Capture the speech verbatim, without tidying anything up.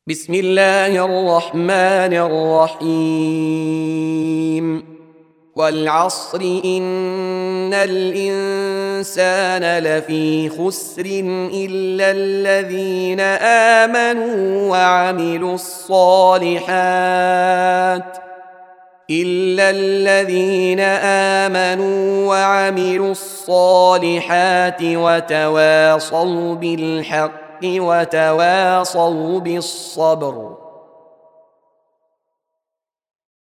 بسم الله الرحمن الرحيم والعصر إن الإنسان لفي خسر إلا الذين آمنوا وعملوا الصالحات إلا الذين آمنوا وعملوا الصالحات وتواصوا بالحق وتواصوا بالصبر.